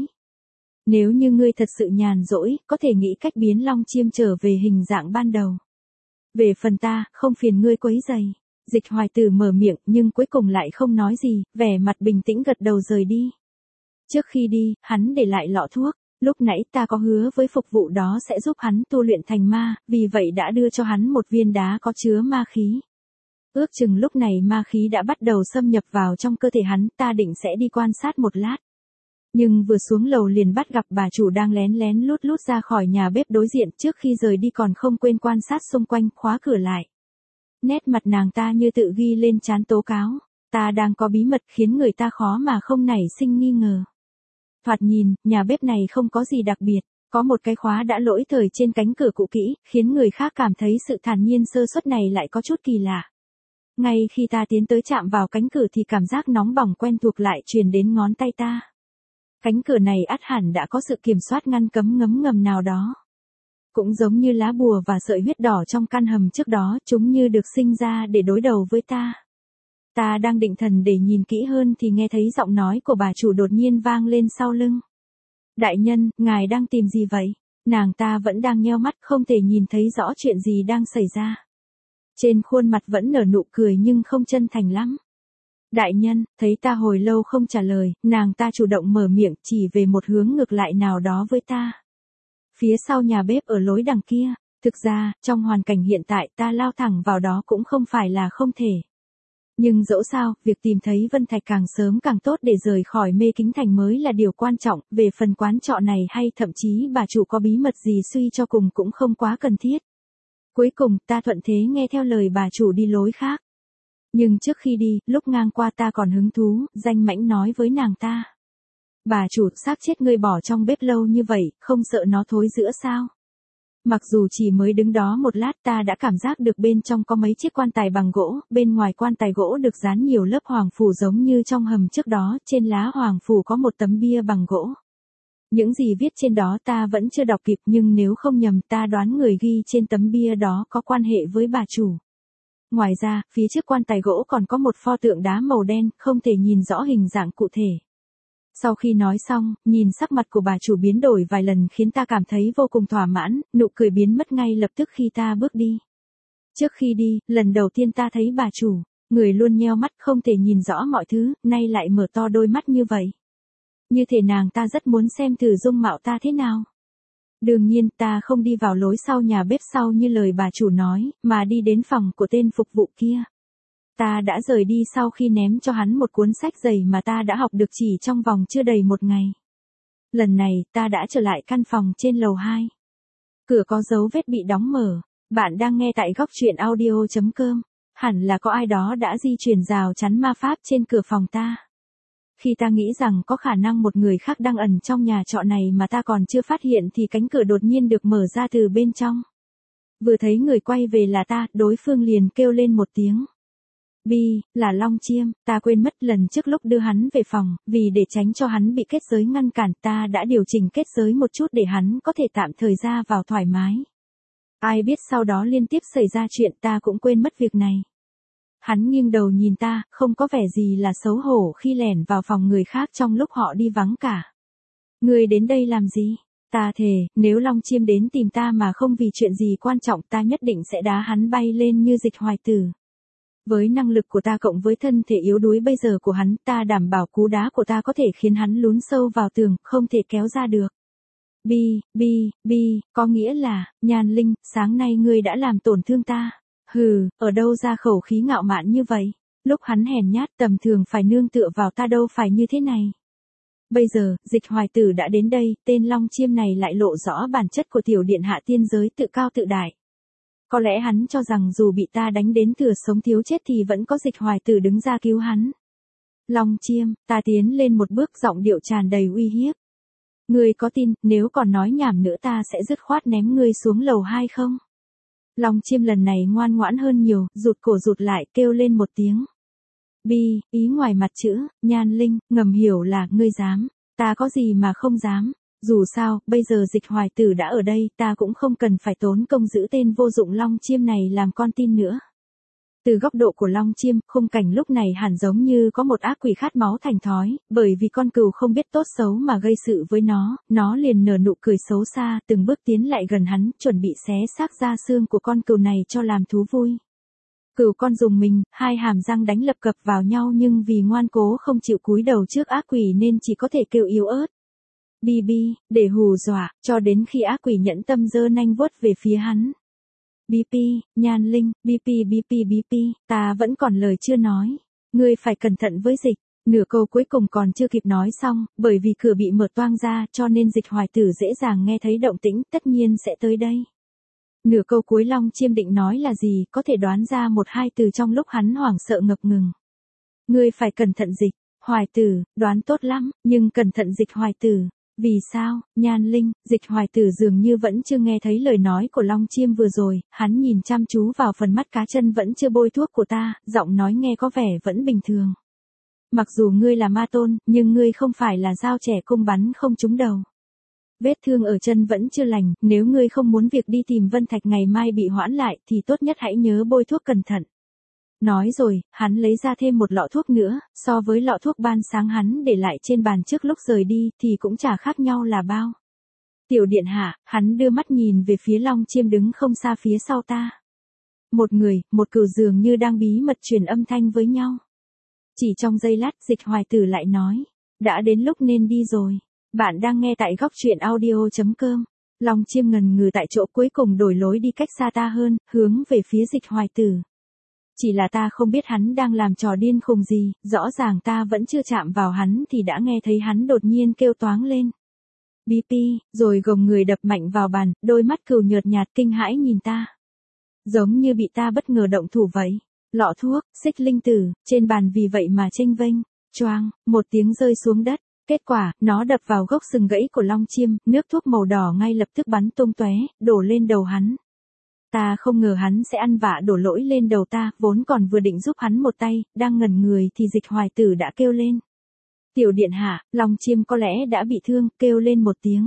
Nếu như ngươi thật sự nhàn rỗi, có thể nghĩ cách biến Long Chiêm trở về hình dạng ban đầu. Về phần ta, không phiền ngươi quấy rầy. Dịch Hoài Tử mở miệng nhưng cuối cùng lại không nói gì, vẻ mặt bình tĩnh gật đầu rời đi. Trước khi đi, hắn để lại lọ thuốc. Lúc nãy ta có hứa với phục vụ đó sẽ giúp hắn tu luyện thành ma, vì vậy đã đưa cho hắn một viên đá có chứa ma khí. Ước chừng lúc này ma khí đã bắt đầu xâm nhập vào trong cơ thể hắn, ta định sẽ đi quan sát một lát. Nhưng vừa xuống lầu liền bắt gặp bà chủ đang lén lén lút lút ra khỏi nhà bếp đối diện, trước khi rời đi còn không quên quan sát xung quanh, khóa cửa lại. Nét mặt nàng ta như tự ghi lên trán tố cáo, ta đang có bí mật khiến người ta khó mà không nảy sinh nghi ngờ. Thoạt nhìn, nhà bếp này không có gì đặc biệt, có một cái khóa đã lỗi thời trên cánh cửa cũ kỹ, khiến người khác cảm thấy sự thản nhiên sơ suất này lại có chút kỳ lạ. Ngay khi ta tiến tới chạm vào cánh cửa thì cảm giác nóng bỏng quen thuộc lại truyền đến ngón tay ta. Cánh cửa này ắt hẳn đã có sự kiểm soát ngăn cấm ngấm ngầm nào đó. Cũng giống như lá bùa và sợi huyết đỏ trong căn hầm trước đó, chúng như được sinh ra để đối đầu với ta. Ta đang định thần để nhìn kỹ hơn thì nghe thấy giọng nói của bà chủ đột nhiên vang lên sau lưng. Đại nhân, ngài đang tìm gì vậy? Nàng ta vẫn đang nheo mắt không thể nhìn thấy rõ chuyện gì đang xảy ra. Trên khuôn mặt vẫn nở nụ cười nhưng không chân thành lắm. Đại nhân, thấy ta hồi lâu không trả lời, nàng ta chủ động mở miệng chỉ về một hướng ngược lại nào đó với ta. Phía sau nhà bếp ở lối đằng kia, thực ra, trong hoàn cảnh hiện tại ta lao thẳng vào đó cũng không phải là không thể. Nhưng dẫu sao, việc tìm thấy Vân Thạch càng sớm càng tốt để rời khỏi Mê Kính Thành mới là điều quan trọng, về phần quán trọ này hay thậm chí bà chủ có bí mật gì suy cho cùng cũng không quá cần thiết. Cuối cùng, ta thuận thế nghe theo lời bà chủ đi lối khác. Nhưng trước khi đi, lúc ngang qua ta còn hứng thú, danh mãnh nói với nàng ta. Bà chủ, xác chết ngươi bỏ trong bếp lâu như vậy, không sợ nó thối rữa sao? Mặc dù chỉ mới đứng đó một lát ta đã cảm giác được bên trong có mấy chiếc quan tài bằng gỗ, bên ngoài quan tài gỗ được dán nhiều lớp hoàng phủ giống như trong hầm trước đó, trên lá hoàng phủ có một tấm bia bằng gỗ. Những gì viết trên đó ta vẫn chưa đọc kịp nhưng nếu không nhầm ta đoán người ghi trên tấm bia đó có quan hệ với bà chủ. Ngoài ra, phía trước quan tài gỗ còn có một pho tượng đá màu đen, không thể nhìn rõ hình dạng cụ thể. Sau khi nói xong, nhìn sắc mặt của bà chủ biến đổi vài lần khiến ta cảm thấy vô cùng thỏa mãn, nụ cười biến mất ngay lập tức khi ta bước đi. Trước khi đi, lần đầu tiên ta thấy bà chủ, người luôn nheo mắt không thể nhìn rõ mọi thứ, nay lại mở to đôi mắt như vậy. Như thể nàng ta rất muốn xem thử dung mạo ta thế nào. Đương nhiên ta không đi vào lối sau nhà bếp sau như lời bà chủ nói, mà đi đến phòng của tên phục vụ kia. Ta đã rời đi sau khi ném cho hắn một cuốn sách dày mà ta đã học được chỉ trong vòng chưa đầy một ngày. Lần này, ta đã trở lại căn phòng trên lầu 2. Cửa có dấu vết bị đóng mở. Bạn đang nghe tại góc truyện audio.com. Hẳn là có ai đó đã di chuyển rào chắn ma pháp trên cửa phòng ta. Khi ta nghĩ rằng có khả năng một người khác đang ẩn trong nhà trọ này mà ta còn chưa phát hiện thì cánh cửa đột nhiên được mở ra từ bên trong. Vừa thấy người quay về là ta, đối phương liền kêu lên một tiếng. Bi, là Long Chiêm, ta quên mất lần trước lúc đưa hắn về phòng, vì để tránh cho hắn bị kết giới ngăn cản ta đã điều chỉnh kết giới một chút để hắn có thể tạm thời ra vào thoải mái. Ai biết sau đó liên tiếp xảy ra chuyện ta cũng quên mất việc này. Hắn nghiêng đầu nhìn ta, không có vẻ gì là xấu hổ khi lẻn vào phòng người khác trong lúc họ đi vắng cả. Người đến đây làm gì? Ta thề, nếu Long Chiêm đến tìm ta mà không vì chuyện gì quan trọng ta nhất định sẽ đá hắn bay lên như Dịch Hoài Tử. Với năng lực của ta cộng với thân thể yếu đuối bây giờ của hắn, ta đảm bảo cú đá của ta có thể khiến hắn lún sâu vào tường, không thể kéo ra được. Có nghĩa là, Nhan Linh, sáng nay ngươi đã làm tổn thương ta. Hừ, ở đâu ra khẩu khí ngạo mạn như vậy? Lúc hắn hèn nhát tầm thường phải nương tựa vào ta đâu phải như thế này. Bây giờ, Dịch Hoài Tử đã đến đây, tên Long Chiêm này lại lộ rõ bản chất của tiểu điện hạ tiên giới tự cao tự đại. Có lẽ hắn cho rằng dù bị ta đánh đến thừa sống thiếu chết thì vẫn có Dịch Hoài Tử đứng ra cứu hắn. Long Chiêm, ta tiến lên một bước, giọng điệu tràn đầy uy hiếp. Ngươi có tin, nếu còn nói nhảm nữa ta sẽ dứt khoát ném ngươi xuống lầu 2 không? Long Chiêm lần này ngoan ngoãn hơn nhiều, rụt cổ rụt lại, kêu lên một tiếng. Ý ngoài mặt chữ, Nhan Linh, ngầm hiểu là, ngươi dám, ta có gì mà không dám. Dù sao, bây giờ Dịch Hoài Tử đã ở đây, ta cũng không cần phải tốn công giữ tên vô dụng Long Chiêm này làm con tin nữa. Từ góc độ của Long Chiêm, khung cảnh lúc này hẳn giống như có một ác quỷ khát máu thành thói, bởi vì con cừu không biết tốt xấu mà gây sự với nó liền nở nụ cười xấu xa, từng bước tiến lại gần hắn, chuẩn bị xé xác da xương của con cừu này cho làm thú vui. Cừu con dùng mình, hai hàm răng đánh lập cập vào nhau nhưng vì ngoan cố không chịu cúi đầu trước ác quỷ nên chỉ có thể kêu yếu ớt. Để hù dọa, cho đến khi ác quỷ nhẫn tâm giơ nanh vuốt về phía hắn. Nhan Linh, ta vẫn còn lời chưa nói. Ngươi phải cẩn thận với Dịch. Nửa câu cuối cùng còn chưa kịp nói xong, bởi vì cửa bị mở toang ra cho nên Dịch Hoài Tử dễ dàng nghe thấy động tĩnh, tất nhiên sẽ tới đây. Nửa câu cuối Long Chiêm định nói là gì, có thể đoán ra một hai từ trong lúc hắn hoảng sợ ngập ngừng. Ngươi phải cẩn thận Dịch, Hoài Tử, đoán tốt lắm, nhưng cẩn thận Dịch Hoài Tử. Vì sao, Nhan Linh, Dịch Hoài Tử dường như vẫn chưa nghe thấy lời nói của Long Chiêm vừa rồi, hắn nhìn chăm chú vào phần mắt cá chân vẫn chưa bôi thuốc của ta, giọng nói nghe có vẻ vẫn bình thường. Mặc dù ngươi là ma tôn, nhưng ngươi không phải là dao trẻ cung bắn không trúng đầu. Vết thương ở chân vẫn chưa lành, nếu ngươi không muốn việc đi tìm Vân Thạch ngày mai bị hoãn lại thì tốt nhất hãy nhớ bôi thuốc cẩn thận. Nói rồi, hắn lấy ra thêm một lọ thuốc nữa, so với lọ thuốc ban sáng hắn để lại trên bàn trước lúc rời đi thì cũng chả khác nhau là bao. Tiểu điện hạ, hắn đưa mắt nhìn về phía Long Chiêm đứng không xa phía sau ta. Một người, một cừu dường như đang bí mật truyền âm thanh với nhau. Chỉ trong giây lát Dịch Hoài Tử lại nói, đã đến lúc nên đi rồi. Bạn đang nghe tại góc truyện audio.com. Long Chiêm ngần ngừ tại chỗ cuối cùng đổi lối đi cách xa ta hơn, hướng về phía Dịch Hoài Tử. Chỉ là ta không biết hắn đang làm trò điên khùng gì, rõ ràng ta vẫn chưa chạm vào hắn thì đã nghe thấy hắn đột nhiên kêu toáng lên. Rồi gồng người đập mạnh vào bàn, đôi mắt cừu nhợt nhạt kinh hãi nhìn ta. Giống như bị ta bất ngờ động thủ vậy. Lọ thuốc, xích linh tử, trên bàn vì vậy mà chênh vênh, choang, một tiếng rơi xuống đất. Kết quả, nó đập vào gốc sừng gãy của Long Chiêm, nước thuốc màu đỏ ngay lập tức bắn tung tóe, đổ lên đầu hắn. Ta không ngờ hắn sẽ ăn vạ đổ lỗi lên đầu ta, vốn còn vừa định giúp hắn một tay, đang ngẩn người thì Dịch Hoài Tử đã kêu lên. Tiểu điện hạ, Long Chiêm có lẽ đã bị thương, kêu lên một tiếng.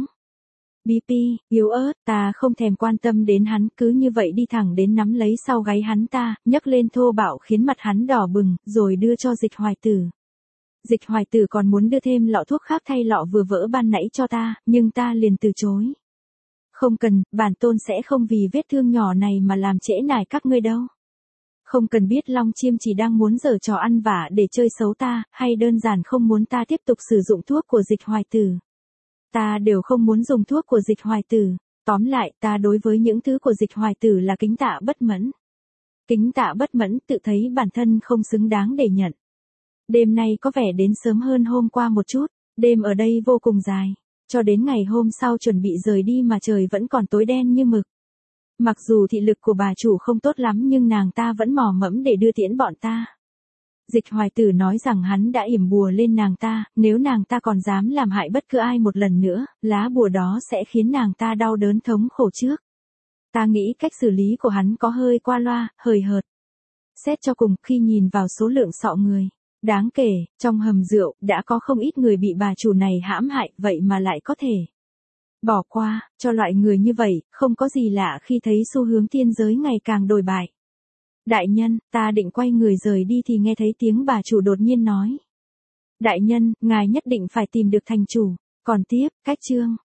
Yếu ớt, ta không thèm quan tâm đến hắn, cứ như vậy đi thẳng đến nắm lấy sau gáy hắn ta, nhấc lên thô bạo khiến mặt hắn đỏ bừng, rồi đưa cho Dịch Hoài Tử. Dịch Hoài Tử còn muốn đưa thêm lọ thuốc khác thay lọ vừa vỡ ban nãy cho ta, nhưng ta liền từ chối. Không cần, bản tôn sẽ không vì vết thương nhỏ này mà làm trễ nải các ngươi đâu. Không cần biết Long Chiêm chỉ đang muốn giở trò ăn vả để chơi xấu ta, hay đơn giản không muốn ta tiếp tục sử dụng thuốc của Dịch Hoài Tử. Ta đều không muốn dùng thuốc của Dịch Hoài Tử. Tóm lại, ta đối với những thứ của Dịch Hoài Tử là kính tạ bất mẫn. Kính tạ bất mẫn tự thấy bản thân không xứng đáng để nhận. Đêm nay có vẻ đến sớm hơn hôm qua một chút, đêm ở đây vô cùng dài. Cho đến ngày hôm sau chuẩn bị rời đi mà trời vẫn còn tối đen như mực. Mặc dù thị lực của bà chủ không tốt lắm nhưng nàng ta vẫn mò mẫm để đưa tiễn bọn ta. Dịch Hoài Tử nói rằng hắn đã yểm bùa lên nàng ta, nếu nàng ta còn dám làm hại bất cứ ai một lần nữa, lá bùa đó sẽ khiến nàng ta đau đớn thống khổ trước. Ta nghĩ cách xử lý của hắn có hơi qua loa, hời hợt. Xét cho cùng, khi nhìn vào số lượng sọ người đáng kể, trong hầm rượu, đã có không ít người bị bà chủ này hãm hại, vậy mà lại có thể bỏ qua, cho loại người như vậy, không có gì lạ khi thấy xu hướng tiên giới ngày càng đồi bại. Đại nhân, ta định quay người rời đi thì nghe thấy tiếng bà chủ đột nhiên nói. Đại nhân, ngài nhất định phải tìm được thành chủ, còn tiếp, cách chương.